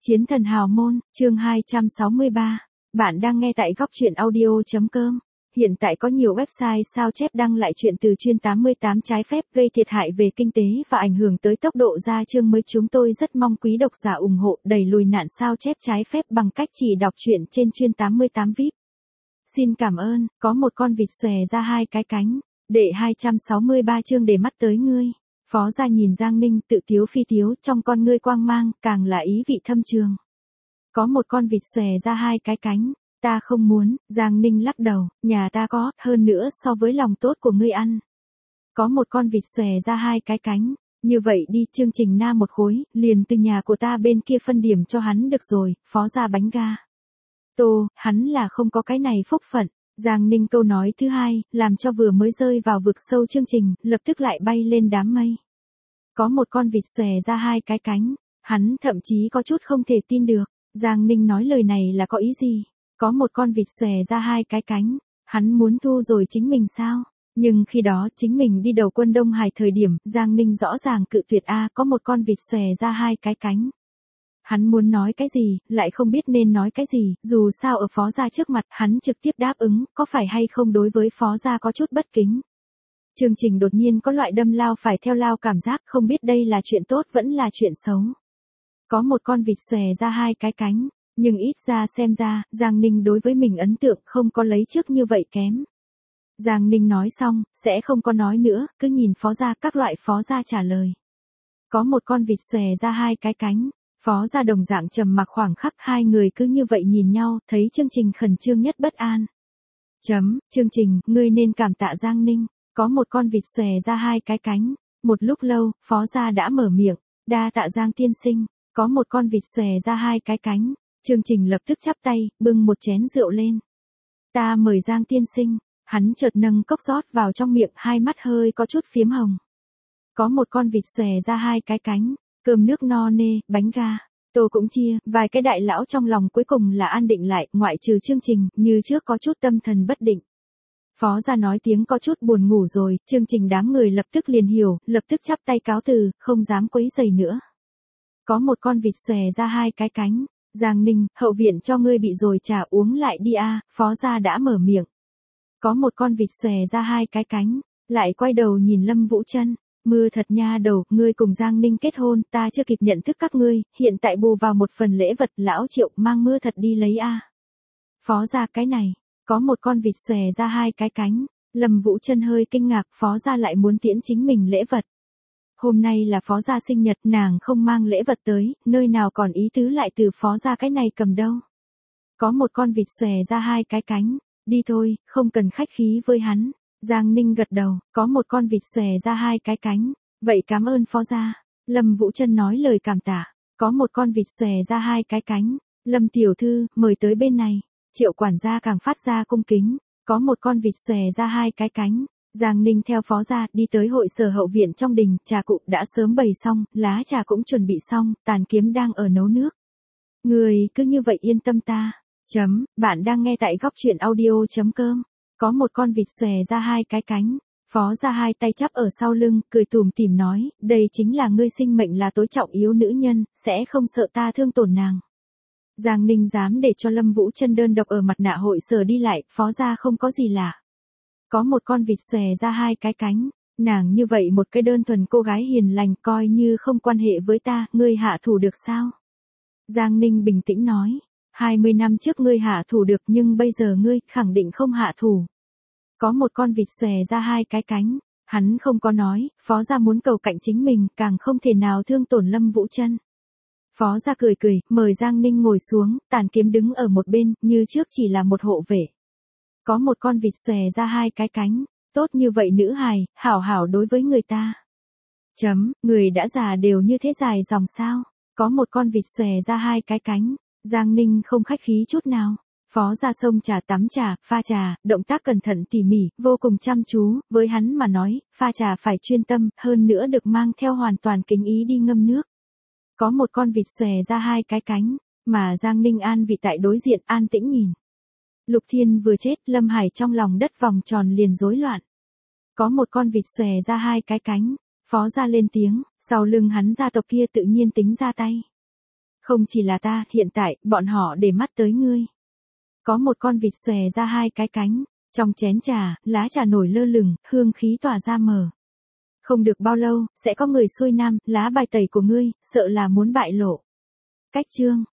Chiến thần hào môn, chương 263. Bạn đang nghe tại góc truyện audio.com. Hiện tại có nhiều website sao chép đăng lại chuyện từ chuyên 88 trái phép gây thiệt hại về kinh tế và ảnh hưởng tới tốc độ ra chương mới. Chúng tôi rất mong quý độc giả ủng hộ đẩy lùi nạn sao chép trái phép bằng cách chỉ đọc truyện trên chuyên 88 VIP. Xin cảm ơn, có một con vịt xòe ra hai cái cánh. Đệ 263 chương để mắt tới ngươi. Phó gia nhìn Giang Ninh tự tiếu phi tiếu, trong con ngươi quang mang, càng là ý vị thâm trường. Có một con vịt xòe ra hai cái cánh, ta không muốn. Giang Ninh lắc đầu, nhà ta có, hơn nữa so với lòng tốt của ngươi ăn. Có một con vịt xòe ra hai cái cánh, như vậy đi, chương trình na một khối, liền từ nhà của ta bên kia phân điểm cho hắn được rồi. Phó gia bánh ga. Tô, hắn là không có cái này phúc phận. Giang Ninh câu nói thứ hai, làm cho vừa mới rơi vào vực sâu chương trình, lập tức lại bay lên đám mây. Có một con vịt xòe ra hai cái cánh, hắn thậm chí có chút không thể tin được. Giang Ninh nói lời này là có ý gì? Có một con vịt xòe ra hai cái cánh, hắn muốn thu rồi chính mình sao? Nhưng khi đó chính mình đi đầu quân Đông Hải thời điểm, Giang Ninh rõ ràng cự tuyệt có một con vịt xòe ra hai cái cánh. Hắn muốn nói cái gì, lại không biết nên nói cái gì, dù sao ở phó gia trước mặt, hắn trực tiếp đáp ứng, có phải hay không đối với phó gia có chút bất kính. Chương trình đột nhiên có loại đâm lao phải theo lao cảm giác, không biết đây là chuyện tốt vẫn là chuyện xấu. Có một con vịt xòe ra hai cái cánh, nhưng ít ra xem ra, Giang Ninh đối với mình ấn tượng không có lấy trước như vậy kém. Giang Ninh nói xong, sẽ không có nói nữa, cứ nhìn phó gia, các loại phó gia trả lời. Có một con vịt xòe ra hai cái cánh. Phó gia đồng dạng trầm mặc khoảng khắc, hai người cứ như vậy nhìn nhau, thấy chương trình khẩn trương nhất bất an. Chương trình, ngươi nên cảm tạ Giang Ninh. Có một con vịt xòe ra hai cái cánh. Một lúc lâu, phó gia đã mở miệng, đa tạ Giang tiên sinh. Có một con vịt xòe ra hai cái cánh. Chương trình lập tức chắp tay, bưng một chén rượu lên. Ta mời Giang tiên sinh. Hắn chợt nâng cốc rót vào trong miệng, hai mắt hơi có chút phiếm hồng. Có một con vịt xòe ra hai cái cánh. Cơm nước no nê, bánh ga, tô cũng chia, vài cái đại lão trong lòng cuối cùng là an định lại, ngoại trừ chương trình, như trước có chút tâm thần bất định. Phó gia nói tiếng có chút buồn ngủ rồi, chương trình đám người lập tức liền hiểu, lập tức chắp tay cáo từ, không dám quấy rầy nữa. Có một con vịt xòe ra hai cái cánh, Giang Ninh, hậu viện cho ngươi bị rồi trà uống lại đi phó gia đã mở miệng. Có một con vịt xòe ra hai cái cánh, lại quay đầu nhìn Lâm Vũ Trân. Mưa thật nha đầu, ngươi cùng Giang Ninh kết hôn, ta chưa kịp nhận thức các ngươi, hiện tại bù vào một phần lễ vật, lão Triệu mang Mưa thật đi lấy Phó gia cái này, có một con vịt xòe ra hai cái cánh, Lâm Vũ Trân hơi kinh ngạc, phó gia lại muốn tiễn chính mình lễ vật. Hôm nay là phó gia sinh nhật, nàng không mang lễ vật tới, nơi nào còn ý tứ lại từ phó gia cái này cầm đâu. Có một con vịt xòe ra hai cái cánh, đi thôi, không cần khách khí với hắn. Giang Ninh gật đầu, có một con vịt xòe ra hai cái cánh, vậy cảm ơn phó gia. Lâm Vũ Trân nói lời cảm tạ, có một con vịt xòe ra hai cái cánh, Lâm tiểu thư, mời tới bên này. Triệu quản gia càng phát ra cung kính, có một con vịt xòe ra hai cái cánh. Giang Ninh theo phó gia đi tới hội sở hậu viện trong đình, trà cụ đã sớm bày xong, lá trà cũng chuẩn bị xong, Tàn Kiếm đang ở nấu nước. Người cứ như vậy yên tâm ta. Bạn đang nghe tại góc truyện audio.com. Có một con vịt xòe ra hai cái cánh, phó gia hai tay chắp ở sau lưng, cười tủm tỉm nói, đây chính là ngươi sinh mệnh là tối trọng yếu nữ nhân, sẽ không sợ ta thương tổn nàng. Giang Ninh dám để cho Lâm Vũ Trân đơn độc ở mặt nạ hội sở đi lại, phó gia không có gì lạ. Có một con vịt xòe ra hai cái cánh, nàng như vậy một cái đơn thuần cô gái hiền lành, coi như không quan hệ với ta, ngươi hạ thủ được sao? Giang Ninh bình tĩnh nói, 20 năm trước ngươi hạ thủ được nhưng bây giờ ngươi khẳng định không hạ thủ. Có một con vịt xòe ra hai cái cánh, hắn không có nói, phó gia muốn cầu cạnh chính mình, càng không thể nào thương tổn Lâm Vũ Trân. Phó gia cười cười, mời Giang Ninh ngồi xuống, Tàn Kiếm đứng ở một bên, như trước chỉ là một hộ vệ. Có một con vịt xòe ra hai cái cánh, tốt như vậy nữ hài, hảo hảo đối với người ta. Người đã già đều như thế dài dòng sao? Có một con vịt xòe ra hai cái cánh, Giang Ninh không khách khí chút nào. Phó gia xông trà tắm trà, pha trà, động tác cẩn thận tỉ mỉ, vô cùng chăm chú, với hắn mà nói, pha trà phải chuyên tâm, hơn nữa được mang theo hoàn toàn kính ý đi ngâm nước. Có một con vịt xòe ra hai cái cánh, mà Giang Ninh an vị tại đối diện an tĩnh nhìn. Lục Thiên vừa chết, Lâm Hải trong lòng đất vòng tròn liền rối loạn. Có một con vịt xòe ra hai cái cánh, phó gia lên tiếng, sau lưng hắn gia tộc kia tự nhiên tính ra tay. Không chỉ là ta, hiện tại, bọn họ để mắt tới ngươi. Có một con vịt xòe ra hai cái cánh. Trong chén trà, lá trà nổi lơ lửng, hương khí tỏa ra mờ. Không được bao lâu, sẽ có người xuôi nam, lá bài tẩy của ngươi, sợ là muốn bại lộ. Cách chương.